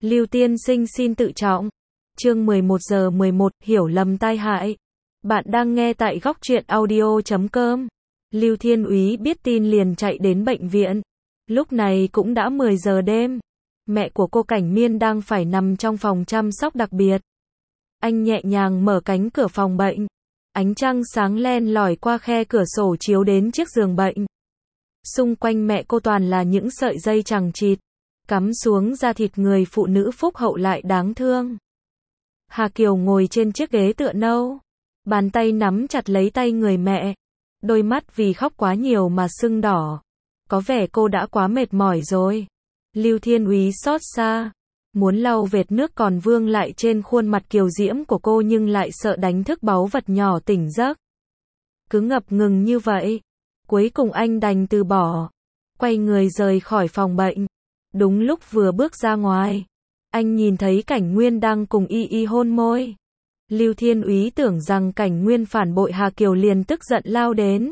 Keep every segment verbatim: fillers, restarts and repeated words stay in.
Lưu tiên sinh xin tự trọng. Chương mười một giờ mười một, hiểu lầm tai hại. Bạn đang nghe tại góc truyện audio chấm com. Lưu Thiên Úy biết tin liền chạy đến bệnh viện. Lúc này cũng đã mười giờ đêm. Mẹ của cô Cảnh Miên đang phải nằm trong phòng chăm sóc đặc biệt. Anh nhẹ nhàng mở cánh cửa phòng bệnh. Ánh trăng sáng len lỏi qua khe cửa sổ chiếu đến chiếc giường bệnh. Xung quanh mẹ cô toàn là những sợi dây chằng chịt, cắm xuống da thịt người phụ nữ phúc hậu lại đáng thương. Hà Kiều ngồi trên chiếc ghế tựa nâu, bàn tay nắm chặt lấy tay người mẹ, đôi mắt vì khóc quá nhiều mà sưng đỏ. Có vẻ cô đã quá mệt mỏi rồi. Lưu Thiên Úy xót xa, muốn lau vệt nước còn vương lại trên khuôn mặt kiều diễm của cô nhưng lại sợ đánh thức báu vật nhỏ tỉnh giấc. Cứ ngập ngừng như vậy, cuối cùng anh đành từ bỏ, quay người rời khỏi phòng bệnh. Đúng lúc vừa bước ra ngoài, anh nhìn thấy Cảnh Nguyên đang cùng Y Y hôn môi. Lưu Thiên Úy tưởng rằng Cảnh Nguyên phản bội Hà Kiều liền tức giận lao đến,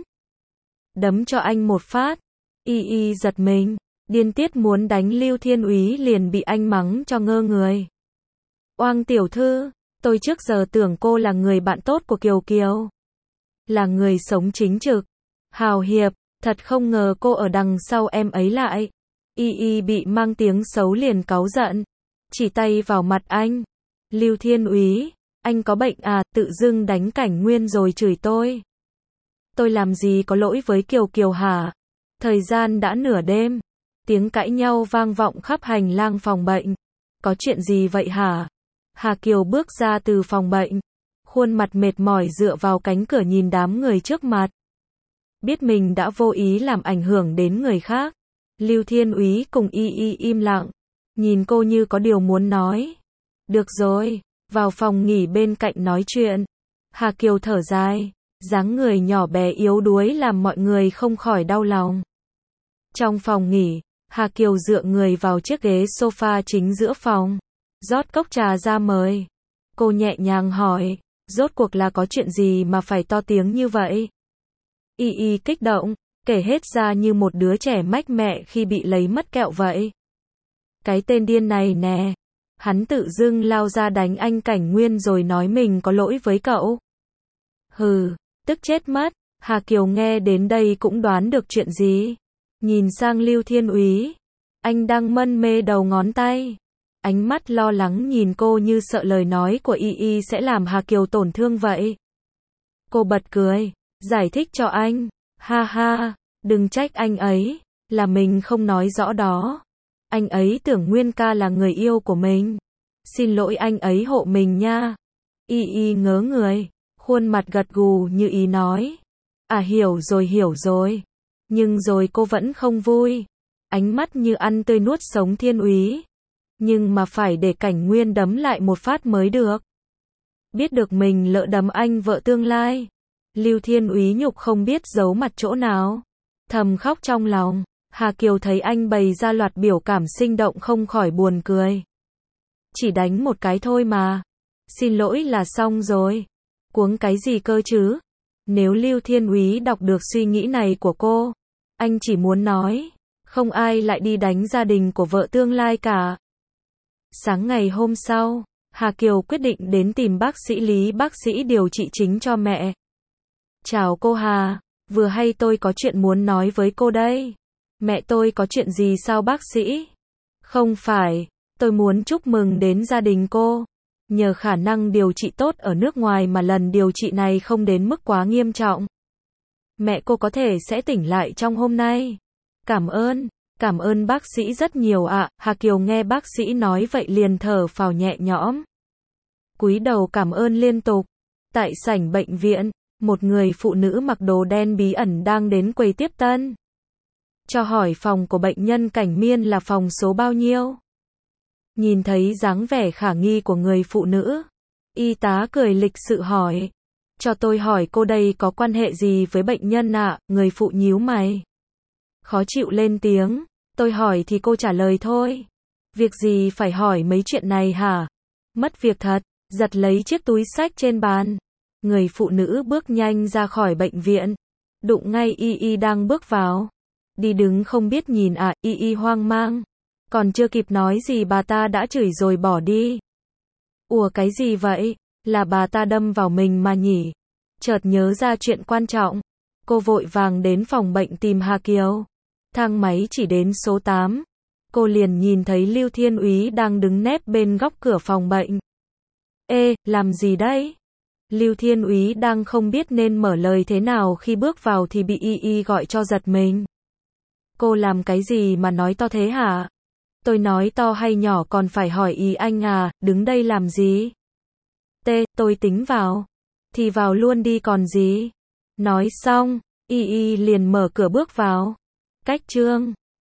đấm cho anh một phát. Y Y giật mình, điên tiết muốn đánh Lưu Thiên Úy liền bị anh mắng cho ngơ người. Oang tiểu thư, tôi trước giờ tưởng cô là người bạn tốt của Kiều Kiều, là người sống chính trực, hào hiệp, thật không ngờ cô ở đằng sau em ấy lại. Y Y bị mang tiếng xấu liền cáu giận, chỉ tay vào mặt anh. Lưu Thiên Úy, anh có bệnh à, tự dưng đánh Cảnh Nguyên rồi chửi tôi. Tôi làm gì có lỗi với Kiều Kiều hả? Thời gian đã nửa đêm, tiếng cãi nhau vang vọng khắp hành lang phòng bệnh. Có chuyện gì vậy hả? Hà Kiều bước ra từ phòng bệnh, khuôn mặt mệt mỏi dựa vào cánh cửa nhìn đám người trước mặt. Biết mình đã vô ý làm ảnh hưởng đến người khác. Lưu Thiên Úy cùng Y Y im lặng, nhìn cô như có điều muốn nói. Được rồi, vào phòng nghỉ bên cạnh nói chuyện. Hà Kiều thở dài, dáng người nhỏ bé yếu đuối làm mọi người không khỏi đau lòng. Trong phòng nghỉ, Hà Kiều dựa người vào chiếc ghế sofa chính giữa phòng, rót cốc trà ra mời. Cô nhẹ nhàng hỏi, rốt cuộc là có chuyện gì mà phải to tiếng như vậy? Y Y kích động, kể hết ra như một đứa trẻ mách mẹ khi bị lấy mất kẹo vậy. Cái tên điên này nè, hắn tự dưng lao ra đánh anh Cảnh Nguyên rồi nói mình có lỗi với cậu. Hừ, tức chết mất. Hà Kiều nghe đến đây cũng đoán được chuyện gì. Nhìn sang Lưu Thiên Úy, anh đang mân mê đầu ngón tay, ánh mắt lo lắng nhìn cô như sợ lời nói của Y Y sẽ làm Hà Kiều tổn thương vậy. Cô bật cười, giải thích cho anh. Ha ha, đừng trách anh ấy, là mình không nói rõ đó. Anh ấy tưởng Nguyên ca là người yêu của mình. Xin lỗi anh ấy hộ mình nha. Y Y ngớ người, khuôn mặt gật gù như ý nói. À hiểu rồi hiểu rồi. Nhưng rồi cô vẫn không vui. Ánh mắt như ăn tươi nuốt sống Thiên Úy. Nhưng mà phải để Cảnh Nguyên đấm lại một phát mới được. Biết được mình lỡ đấm anh vợ tương lai, Lưu Thiên Úy nhục không biết giấu mặt chỗ nào, thầm khóc trong lòng. Hà Kiều thấy anh bày ra loạt biểu cảm sinh động không khỏi buồn cười. Chỉ đánh một cái thôi mà. Xin lỗi là xong rồi. Cuống cái gì cơ chứ? Nếu Lưu Thiên Úy đọc được suy nghĩ này của cô, anh chỉ muốn nói, không ai lại đi đánh gia đình của vợ tương lai cả. Sáng ngày hôm sau, Hà Kiều quyết định đến tìm bác sĩ Lý, bác sĩ điều trị chính cho mẹ. Chào cô Hà, vừa hay tôi có chuyện muốn nói với cô đây. Mẹ tôi có chuyện gì sao bác sĩ? Không phải, tôi muốn chúc mừng đến gia đình cô. Nhờ khả năng điều trị tốt ở nước ngoài mà lần điều trị này không đến mức quá nghiêm trọng. Mẹ cô có thể sẽ tỉnh lại trong hôm nay. Cảm ơn, cảm ơn bác sĩ rất nhiều ạ. Hà Kiều nghe bác sĩ nói vậy liền thở phào nhẹ nhõm, cúi đầu cảm ơn liên tục. Tại sảnh bệnh viện, một người phụ nữ mặc đồ đen bí ẩn đang đến quầy tiếp tân. Cho hỏi phòng của bệnh nhân Cảnh Miên là phòng số bao nhiêu? Nhìn thấy dáng vẻ khả nghi của người phụ nữ, y tá cười lịch sự hỏi. Cho tôi hỏi cô đây có quan hệ gì với bệnh nhân ạ? À? Người phụ nhíu mày, khó chịu lên tiếng. Tôi hỏi thì cô trả lời thôi. Việc gì phải hỏi mấy chuyện này hả? Mất việc thật. Giật lấy chiếc túi xách trên bàn, người phụ nữ bước nhanh ra khỏi bệnh viện, đụng ngay Y Y đang bước vào. Đi đứng không biết nhìn à? Y Y hoang mang, Còn chưa kịp nói gì bà ta đã chửi rồi bỏ đi. Ủa cái gì vậy? Là bà ta đâm vào mình mà nhỉ? Chợt nhớ ra chuyện quan trọng. Cô vội vàng đến phòng bệnh tìm Hà Kiều. Thang máy chỉ đến số tám. Cô liền nhìn thấy Lưu Thiên Úy đang đứng nép bên góc cửa phòng bệnh. Ê, làm gì đấy? Lưu Thiên Úy đang không biết nên mở lời thế nào khi bước vào thì bị Y Y gọi cho giật mình. Cô làm cái gì mà nói to thế hả? Tôi nói to hay nhỏ còn phải hỏi ý anh à, đứng đây làm gì? T, tôi tính vào. Thì vào luôn đi còn gì? Nói xong, Y Y liền mở cửa bước vào. Cách Trương